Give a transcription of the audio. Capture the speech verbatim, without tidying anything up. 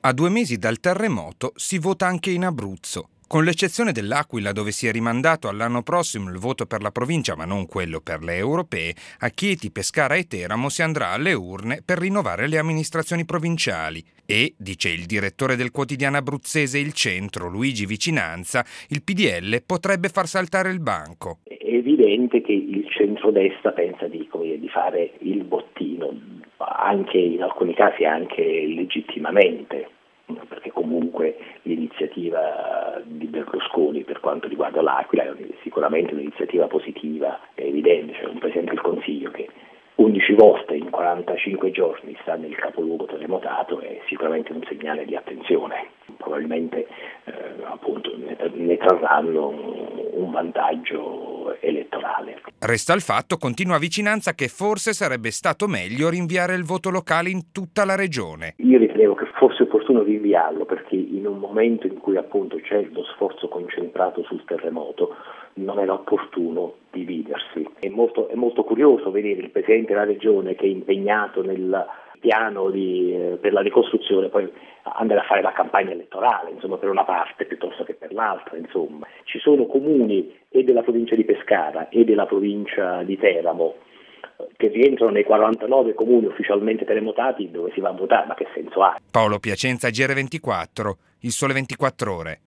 A due mesi dal terremoto si vota anche in Abruzzo. Con l'eccezione dell'Aquila, dove si è rimandato all'anno prossimo il voto per la provincia ma non quello per le europee, a Chieti, Pescara e Teramo si andrà alle urne per rinnovare le amministrazioni provinciali. E, dice il direttore del quotidiano abruzzese Il Centro, Luigi Vicinanza, il P D L potrebbe far saltare il banco. È evidente che il centrodestra pensa di, come dire, di fare il bottino, anche in alcuni casi anche legittimamente, perché comunque l'iniziativa di Berlusconi per quanto riguarda l'Aquila è sicuramente un'iniziativa positiva, è evidente. C'è un Presidente del Consiglio che undici volte in quarantacinque giorni sta nel capoluogo terremotato, è sicuramente un segnale di attenzione. Probabilmente eh, appunto ne, ne trarranno un, un vantaggio elettorale. Resta il fatto, continua Vicinanza, che forse sarebbe stato meglio rinviare il voto locale in tutta la regione. Io ritenevo che fosse opportuno rinviarlo, perché in un momento in cui appunto c'è lo sforzo concentrato sul terremoto non era opportuno dividersi. È molto, è molto curioso vedere il Presidente della Regione che è impegnato nel piano di, eh, per la ricostruzione, poi andare a fare la campagna elettorale, insomma, per una parte piuttosto che per l'altra. Insomma, ci sono comuni e della provincia di Pescara e della provincia di Teramo che rientrano nei quarantanove comuni ufficialmente terremotati dove si va a votare, ma che senso ha? Paolo Piacenza, G R ventiquattro, Il Sole ventiquattro Ore.